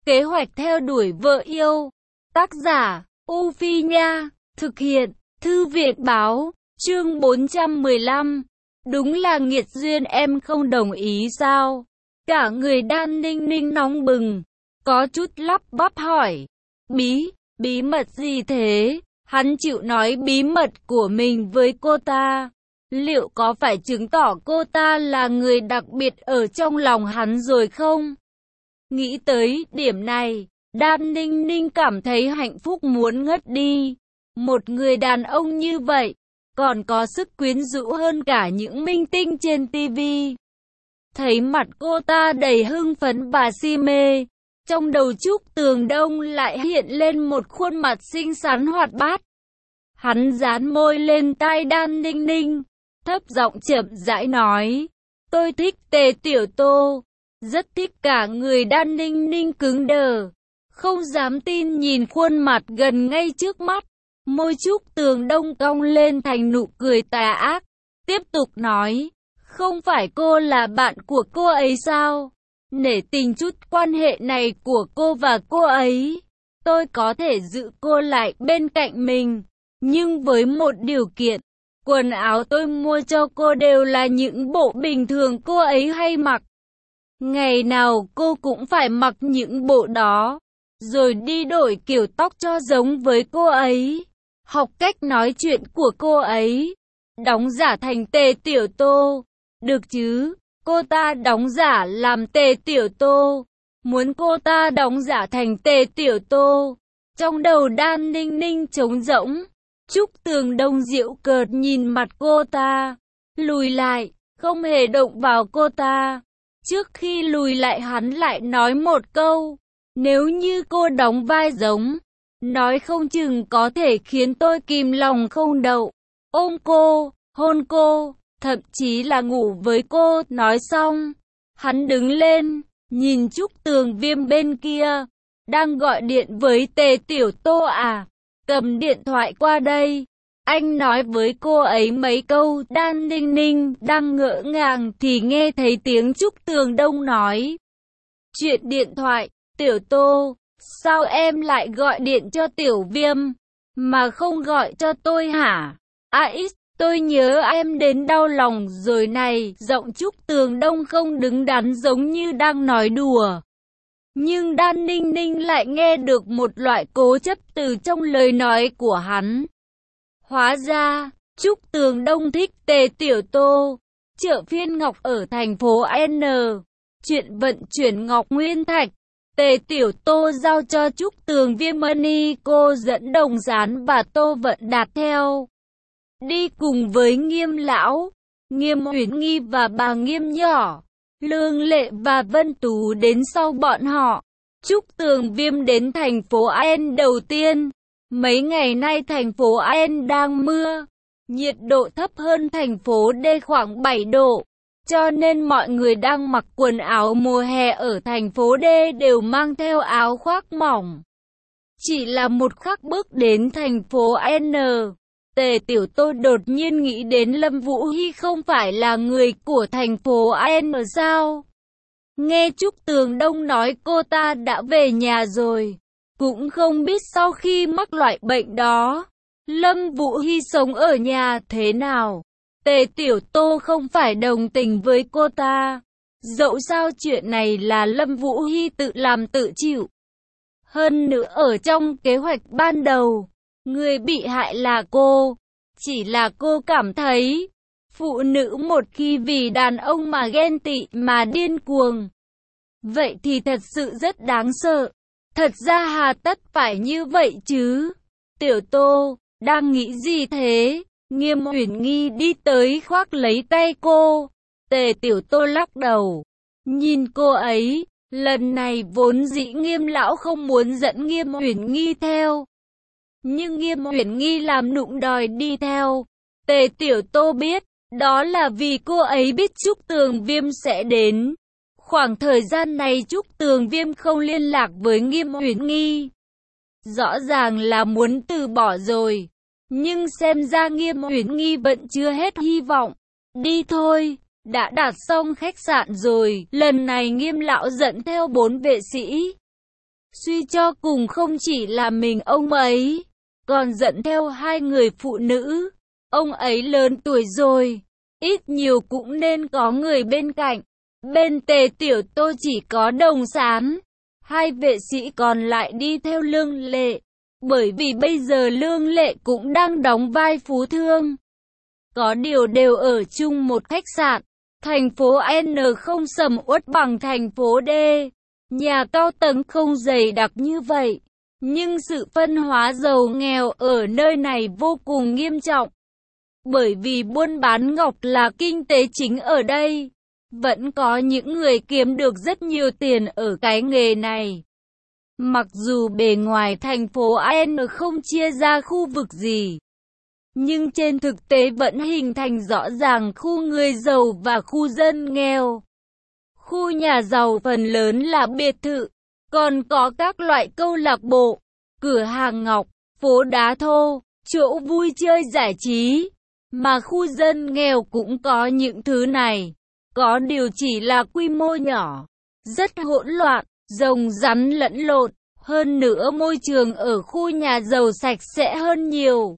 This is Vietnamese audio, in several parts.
Kế hoạch theo đuổi vợ yêu. Tác giả, U Phi Nha. Thực hiện, Thư viện Báo. Chương 415. Đúng là nghiệt duyên, em không đồng ý sao? Cả người Đan Ninh Ninh nóng bừng, có chút lắp bắp hỏi. Bí mật gì thế? Hắn chịu nói bí mật của mình với cô ta. Liệu có phải chứng tỏ cô ta là người đặc biệt ở trong lòng hắn rồi không? Nghĩ tới điểm này, Đan Ninh Ninh cảm thấy hạnh phúc muốn ngất đi. Một người đàn ông như vậy, còn có sức quyến rũ hơn cả những minh tinh trên TV. Thấy mặt cô ta đầy hưng phấn và si mê, trong đầu Trúc Tường Đông lại hiện lên một khuôn mặt xinh xắn hoạt bát. Hắn dán môi lên tai Đan Ninh Ninh, thấp giọng chậm rãi nói, tôi thích Tề Tiểu Tô, rất thích. Cả người Đan Ninh Ninh cứng đờ, không dám tin nhìn khuôn mặt gần ngay trước mắt. Môi Trúc Tường Đông cong lên thành nụ cười tà ác, tiếp tục nói, không phải cô là bạn của cô ấy sao? Nể tình chút quan hệ này của cô và cô ấy, tôi có thể giữ cô lại bên cạnh mình, nhưng với một điều kiện, quần áo tôi mua cho cô đều là những bộ bình thường cô ấy hay mặc. Ngày nào cô cũng phải mặc những bộ đó, rồi đi đổi kiểu tóc cho giống với cô ấy, học cách nói chuyện của cô ấy, đóng giả thành Tề Tiểu Tô, được chứ? Cô ta đóng giả làm Tề Tiểu Tô, muốn cô ta đóng giả thành Tề Tiểu Tô. Trong đầu Đan Ninh Ninh trống rỗng, Trúc Tường Đông giễu cợt nhìn mặt cô ta, lùi lại, không hề động vào cô ta. Trước khi lùi lại hắn lại nói một câu, nếu như cô đóng vai giống, nói không chừng có thể khiến tôi kìm lòng không đậu, ôm cô, hôn cô, thậm chí là ngủ với cô. Nói xong, hắn đứng lên, nhìn Trúc Tường Viêm bên kia, đang gọi điện với Tề Tiểu Tô à? Cầm điện thoại qua đây, anh nói với cô ấy mấy câu. Đan Ninh Ninh đang ngỡ ngàng thì nghe thấy tiếng Trúc Tường Đông nói, chuyện điện thoại. Tiểu Tô, sao em lại gọi điện cho Tiểu Viêm, mà không gọi cho tôi hả? Tôi nhớ em đến đau lòng rồi này. Giọng Trúc Tường Đông không đứng đắn giống như đang nói đùa. Nhưng Đan Ninh Ninh lại nghe được một loại cố chấp từ trong lời nói của hắn. Hóa ra, Trúc Tường Đông thích Tề Tiểu Tô. Chợ phiên ngọc ở thành phố N. Chuyện vận chuyển ngọc nguyên thạch. Tề Tiểu Tô giao cho Trúc Tường Viêm money, cô dẫn Đồng Gián và Tô Vận Đạt theo. Đi cùng với Nghiêm Lão, Nghiêm Uyển Nghi và bà Nghiêm nhỏ, Lương Lệ và Vân Tú đến sau bọn họ. Trúc Tường Viêm đến thành phố An đầu tiên. Mấy ngày nay thành phố An đang mưa, nhiệt độ thấp hơn thành phố D khoảng 7 độ. Cho nên mọi người đang mặc quần áo mùa hè ở thành phố D đều mang theo áo khoác mỏng. Chỉ là một khắc bước đến thành phố N, Tề Tiểu Tô đột nhiên nghĩ đến Lâm Vũ Hy không phải là người của thành phố N sao? Nghe Trúc Tường Đông nói cô ta đã về nhà rồi, cũng không biết sau khi mắc loại bệnh đó, Lâm Vũ Hy sống ở nhà thế nào. Tề Tiểu Tô không phải đồng tình với cô ta, dẫu sao chuyện này là Lâm Vũ Hy tự làm tự chịu. Hơn nữa ở trong kế hoạch ban đầu, người bị hại là cô. Chỉ là cô cảm thấy, phụ nữ một khi vì đàn ông mà ghen tị mà điên cuồng, vậy thì thật sự rất đáng sợ. Thật ra hà tất phải như vậy chứ? Tiểu Tô, đang nghĩ gì thế? Nghiêm Uyển Nghi đi tới khoác lấy tay cô. Tề Tiểu Tô lắc đầu, nhìn cô ấy. Lần này vốn dĩ Nghiêm Lão không muốn dẫn Nghiêm Uyển Nghi theo, nhưng Nghiêm Uyển Nghi làm nụng đòi đi theo. Tề Tiểu Tô biết, đó là vì cô ấy biết Trúc Tường Viêm sẽ đến. Khoảng thời gian này Trúc Tường Viêm không liên lạc với Nghiêm Uyển Nghi, rõ ràng là muốn từ bỏ rồi. Nhưng xem ra Nghiêm Uyển Nghi vẫn chưa hết hy vọng. Đi thôi, đã đặt xong khách sạn rồi. Lần này Nghiêm Lão dẫn theo 4 vệ sĩ. Suy cho cùng không chỉ là mình ông ấy, còn dẫn theo hai người phụ nữ. Ông ấy lớn tuổi rồi, ít nhiều cũng nên có người bên cạnh. Bên Tề Tiểu Tô chỉ có Đồng Sán, hai vệ sĩ còn lại đi theo Lương Lệ. Bởi vì bây giờ Lương Lệ cũng đang đóng vai phú thương. Có điều đều ở chung một khách sạn. Thành phố N không sầm uất bằng thành phố D. Nhà cao tầng không dày đặc như vậy. Nhưng sự phân hóa giàu nghèo ở nơi này vô cùng nghiêm trọng. Bởi vì buôn bán ngọc là kinh tế chính ở đây. Vẫn có những người kiếm được rất nhiều tiền ở cái nghề này. Mặc dù bề ngoài thành phố N không chia ra khu vực gì, nhưng trên thực tế vẫn hình thành rõ ràng khu người giàu và khu dân nghèo. Khu nhà giàu phần lớn là biệt thự, còn có các loại câu lạc bộ, cửa hàng ngọc, phố đá thô, chỗ vui chơi giải trí. Mà khu dân nghèo cũng có những thứ này, có điều chỉ là quy mô nhỏ, rất hỗn loạn, rồng rắn lẫn lộn. Hơn nữa môi trường ở khu nhà giàu sạch sẽ hơn nhiều.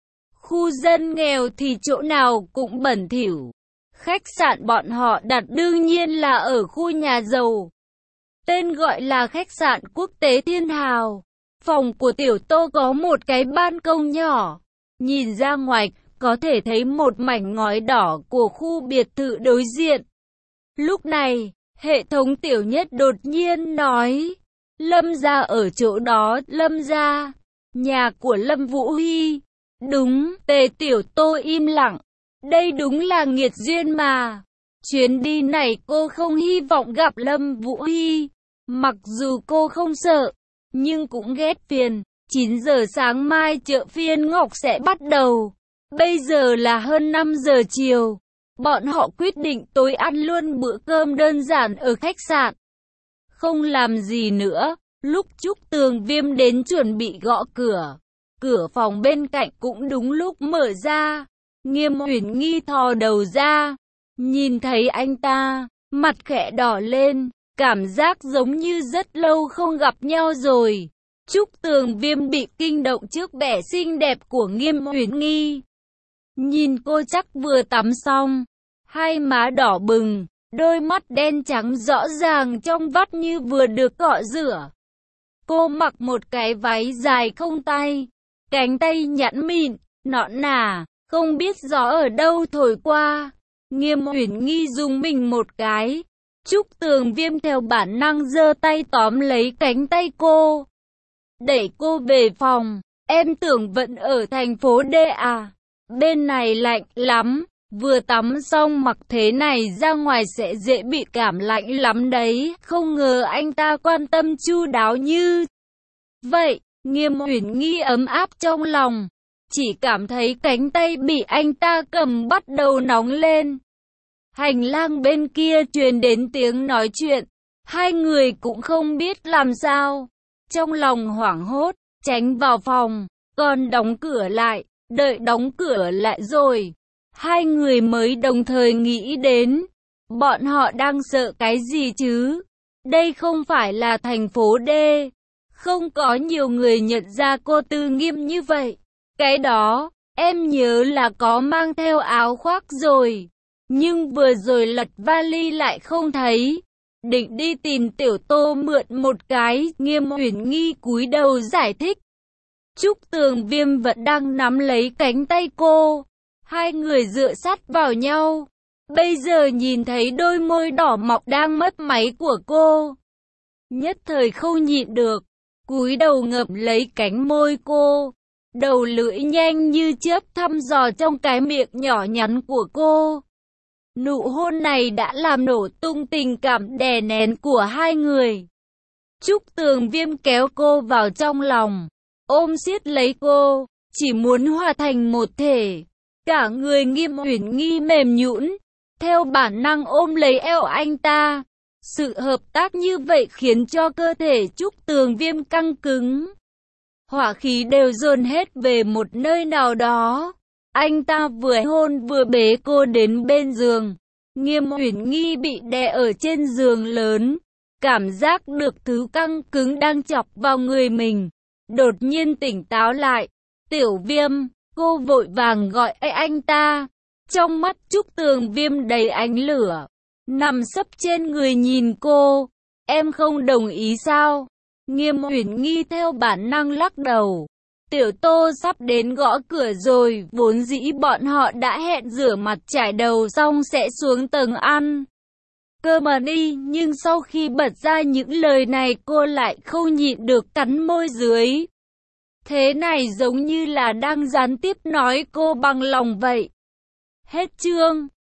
Khu dân nghèo thì chỗ nào cũng bẩn thỉu. Khách sạn bọn họ đặt đương nhiên là ở khu nhà giàu. Tên gọi là khách sạn quốc tế Thiên Hào. Phòng của Tiểu Tô có một cái ban công nhỏ. Nhìn ra ngoài có thể thấy một mảnh ngói đỏ của khu biệt thự đối diện. Lúc này, hệ thống Tiểu Nhất đột nhiên nói: Lâm gia ở chỗ đó. Lâm gia, nhà của Lâm Vũ Hy. Đúng, Tề Tiểu Tô im lặng. Đây đúng là nghiệt duyên mà. Chuyến đi này cô không hy vọng gặp Lâm Vũ Hy. Mặc dù cô không sợ, nhưng cũng ghét phiền. 9 giờ sáng mai chợ phiên ngọc sẽ bắt đầu. Bây giờ là hơn 5 giờ chiều. Bọn họ quyết định tối ăn luôn bữa cơm đơn giản ở khách sạn. Không làm gì nữa, lúc Trúc Tường Viêm đến chuẩn bị gõ cửa. Cửa phòng bên cạnh cũng đúng lúc mở ra. Nghiêm Uyển Nghi thò đầu ra, nhìn thấy anh ta, mặt khẽ đỏ lên, cảm giác giống như rất lâu không gặp nhau rồi. Trúc Tường Viêm bị kinh động trước vẻ xinh đẹp của Nghiêm Uyển Nghi. Nhìn cô chắc vừa tắm xong, hai má đỏ bừng, đôi mắt đen trắng rõ ràng trong vắt như vừa được cọ rửa. Cô mặc một cái váy dài không tay, cánh tay nhẵn mịn, nõn nà, không biết gió ở đâu thổi qua. Nghiêm Uyển Nghi rùng mình một cái. Trúc Tường Viêm theo bản năng giơ tay tóm lấy cánh tay cô, đẩy cô về phòng. Em tưởng vẫn ở thành phố D à? Bên này lạnh lắm, vừa tắm xong mặc thế này ra ngoài sẽ dễ bị cảm lạnh lắm đấy. Không ngờ anh ta quan tâm chu đáo như vậy. Nghiêm Uyển Nghi ấm áp trong lòng, chỉ cảm thấy cánh tay bị anh ta cầm bắt đầu nóng lên. Hành lang bên kia truyền đến tiếng nói chuyện, hai người cũng không biết làm sao. Trong lòng hoảng hốt, tránh vào phòng, còn đóng cửa lại. Đợi đóng cửa lại rồi, hai người mới đồng thời nghĩ đến, bọn họ đang sợ cái gì chứ? Đây không phải là thành phố D. Không có nhiều người nhận ra cô Tư Nghiêm như vậy. Cái đó, em nhớ là có mang theo áo khoác rồi. Nhưng vừa rồi lật vali lại không thấy. Định đi tìm Tiểu Tô mượn một cái. Nghiêm Uyển Nghi cúi đầu giải thích. Trúc Tường Viêm vẫn đang nắm lấy cánh tay cô. Hai người dựa sát vào nhau. Bây giờ nhìn thấy đôi môi đỏ mọng đang mấp máy của cô, nhất thời không nhịn được, cúi đầu ngậm lấy cánh môi cô. Đầu lưỡi nhanh như chớp thăm dò trong cái miệng nhỏ nhắn của cô. Nụ hôn này đã làm nổ tung tình cảm đè nén của hai người. Trúc Tường Viêm kéo cô vào trong lòng, ôm siết lấy cô, chỉ muốn hòa thành một thể. Cả người Nghiêm Uyển Nghi mềm nhũn, theo bản năng ôm lấy eo anh ta. Sự hợp tác như vậy khiến cho cơ thể Trúc Tường Viêm căng cứng. Hỏa khí đều dồn hết về một nơi nào đó. Anh ta vừa hôn vừa bế cô đến bên giường. Nghiêm Uyển Nghi bị đè ở trên giường lớn, cảm giác được thứ căng cứng đang chọc vào người mình. Đột nhiên tỉnh táo lại. Tiểu Viêm, cô vội vàng gọi anh ta. Trong mắt Trúc Tường Viêm đầy ánh lửa. Nằm sấp trên người nhìn cô. Em không đồng ý sao? Nghiêm Uyển Nghi theo bản năng lắc đầu. Tiểu Tô sắp đến gõ cửa rồi, vốn dĩ bọn họ đã hẹn rửa mặt chải đầu xong sẽ xuống tầng ăn cơm đi, nhưng sau khi bật ra những lời này cô lại không nhịn được cắn môi dưới. Thế này giống như là đang gián tiếp nói cô bằng lòng vậy. Hết chương.